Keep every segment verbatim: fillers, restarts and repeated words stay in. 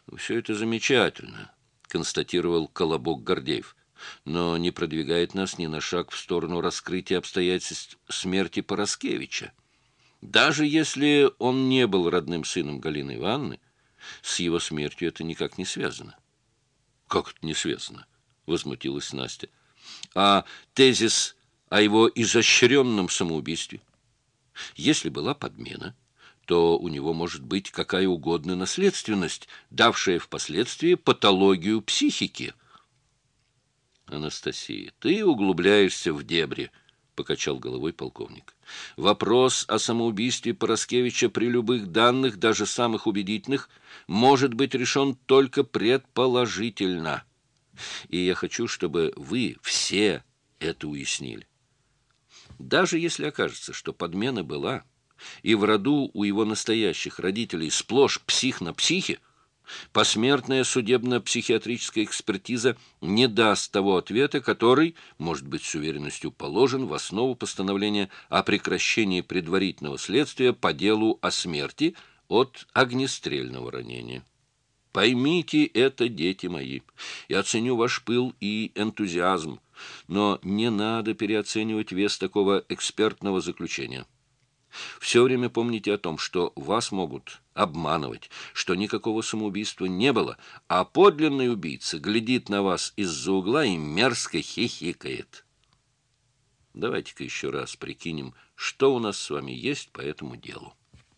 Все это замечательно, констатировал Колобок Гордеев, но не продвигает нас ни на шаг в сторону раскрытия обстоятельств смерти Пороскевича. Даже если он не был родным сыном Галины Ивановны, с его смертью это никак не связано. Как это не связано? Возмутилась Настя. А тезис о его изощренном самоубийстве? Если была подмена, то у него может быть какая угодно наследственность, давшая впоследствии патологию психики. Анастасия, ты углубляешься в дебри, покачал головой полковник. Вопрос о самоубийстве Пороскевича при любых данных, даже самых убедительных, может быть решен только предположительно. И я хочу, чтобы вы все это уяснили. Даже если окажется, что подмена была, и в роду у его настоящих родителей сплошь псих на психе, посмертная судебно-психиатрическая экспертиза не даст того ответа, который, может быть, с уверенностью положен в основу постановления о прекращении предварительного следствия по делу о смерти от огнестрельного ранения. Поймите это, дети мои. Я ценю ваш пыл и энтузиазм, но не надо переоценивать вес такого экспертного заключения. Все время помните о том, что вас могут обманывать, что никакого самоубийства не было, а подлинный убийца глядит на вас из-за угла и мерзко хихикает. Давайте-ка еще раз прикинем, что у нас с вами есть по этому делу.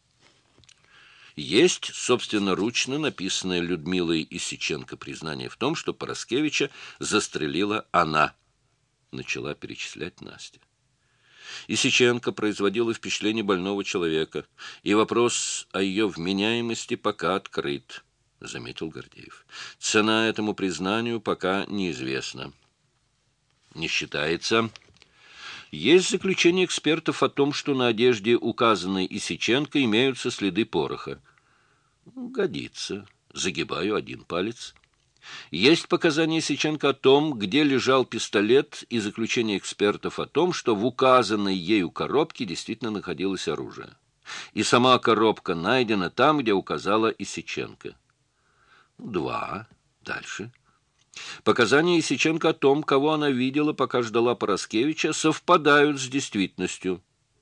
Есть собственноручно написанное Людмилой Исиченко признание в том, что Пороскевича застрелила она, начала перечислять Настя. Исиченко производила впечатление больного человека, и вопрос о ее вменяемости пока открыт, заметил Гордеев. Цена этому признанию пока неизвестна. Не считается. Есть заключение экспертов о том, что на одежде, указанной Исиченко, имеются следы пороха. Годится. Загибаю один палец. Есть показания Исиченко о том, где лежал пистолет, и заключение экспертов о том, что в указанной ею коробке действительно находилось оружие. И сама коробка найдена там, где указала Исиченко. Два. Дальше. Показания Исиченко о том, кого она видела, пока ждала Пороскевича, совпадают с действительностью.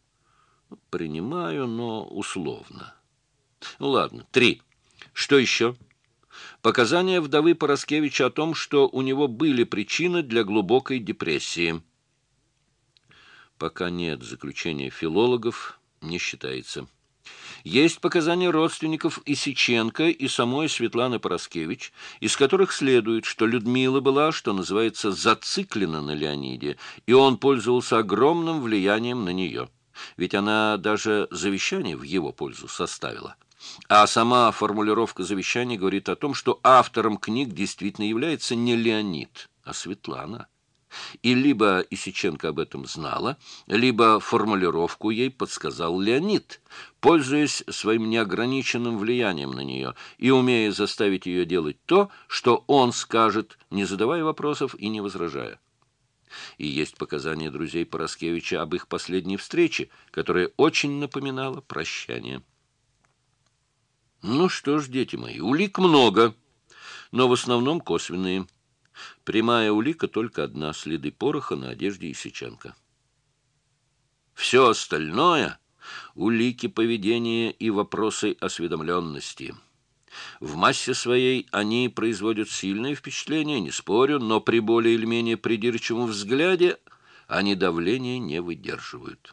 Принимаю, но условно. Ну ладно. Три. Что еще? Показания вдовы Пороскевича о том, что у него были причины для глубокой депрессии. Пока нет заключения филологов, не считается. Есть показания родственников Исиченко и самой Светланы Пороскевич, из которых следует, что Людмила была, что называется, зациклена на Леониде, и он пользовался огромным влиянием на нее. Ведь она даже завещание в его пользу составила. А сама формулировка завещания говорит о том, что автором книг действительно является не Леонид, а Светлана. И либо Исиченко об этом знала, либо формулировку ей подсказал Леонид, пользуясь своим неограниченным влиянием на нее и умея заставить ее делать то, что он скажет, не задавая вопросов и не возражая. И есть показания друзей Пороскевича об их последней встрече, которая очень напоминала прощание. Ну что ж, дети мои, улик много, но в основном косвенные. Прямая улика только одна — следы пороха на одежде Исиченко. Все остальное — улики поведения и вопросы осведомленности. В массе своей они производят сильное впечатление, не спорю, но при более или менее придирчивом взгляде они давления не выдерживают.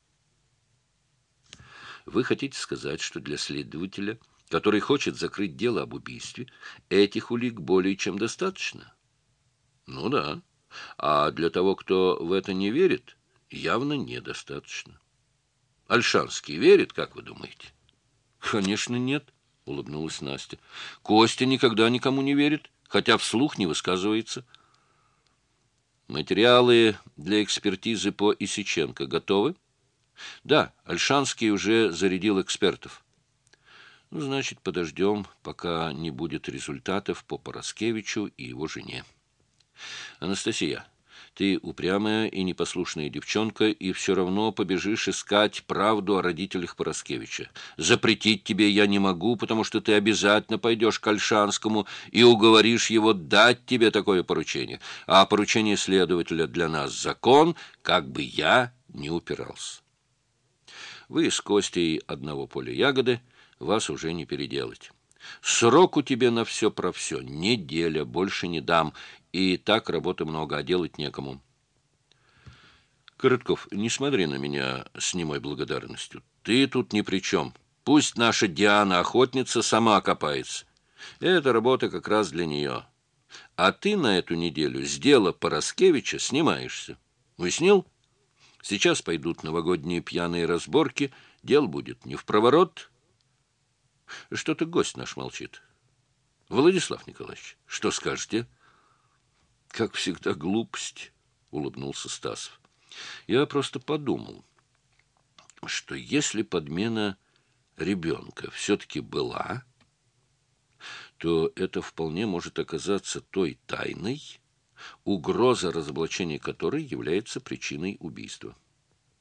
Вы хотите сказать, что для следователя, который хочет закрыть дело об убийстве, этих улик более чем достаточно? Ну да. А для того, кто в это не верит, явно недостаточно. Ольшанский верит, как вы думаете? Конечно, нет, улыбнулась Настя. Костя никогда никому не верит, хотя вслух не высказывается. Материалы для экспертизы по Исиченко готовы? Да, Ольшанский уже зарядил экспертов. Ну, значит, подождем, пока не будет результатов по Пороскевичу и его жене. Анастасия, Ты упрямая и непослушная девчонка, и все равно побежишь искать правду о родителях Пороскевича. Запретить тебе я не могу, потому что ты обязательно пойдешь к Ольшанскому и уговоришь его дать тебе такое поручение. А поручение следователя для нас закон, как бы я ни упирался. Вы с Костей одного поля ягоды, вас уже не переделать. Срок у тебя на все про все. Неделя, больше не дам. И так работы много, а делать некому. Коротков, не смотри на меня с немой благодарностью. Ты тут ни при чем. Пусть наша Диана-охотница сама копается. Эта работа как раз для нее. А ты на эту неделю с дела Пороскевича снимаешься. Уяснил? Сейчас пойдут новогодние пьяные разборки. Дело будет не впроворот. Что-то гость наш молчит. Владислав Николаевич, что скажете? Как всегда, глупость, улыбнулся Стасов. Я просто подумал, что если подмена ребенка все-таки была, то это вполне может оказаться той тайной, угроза разоблачения которой является причиной убийства.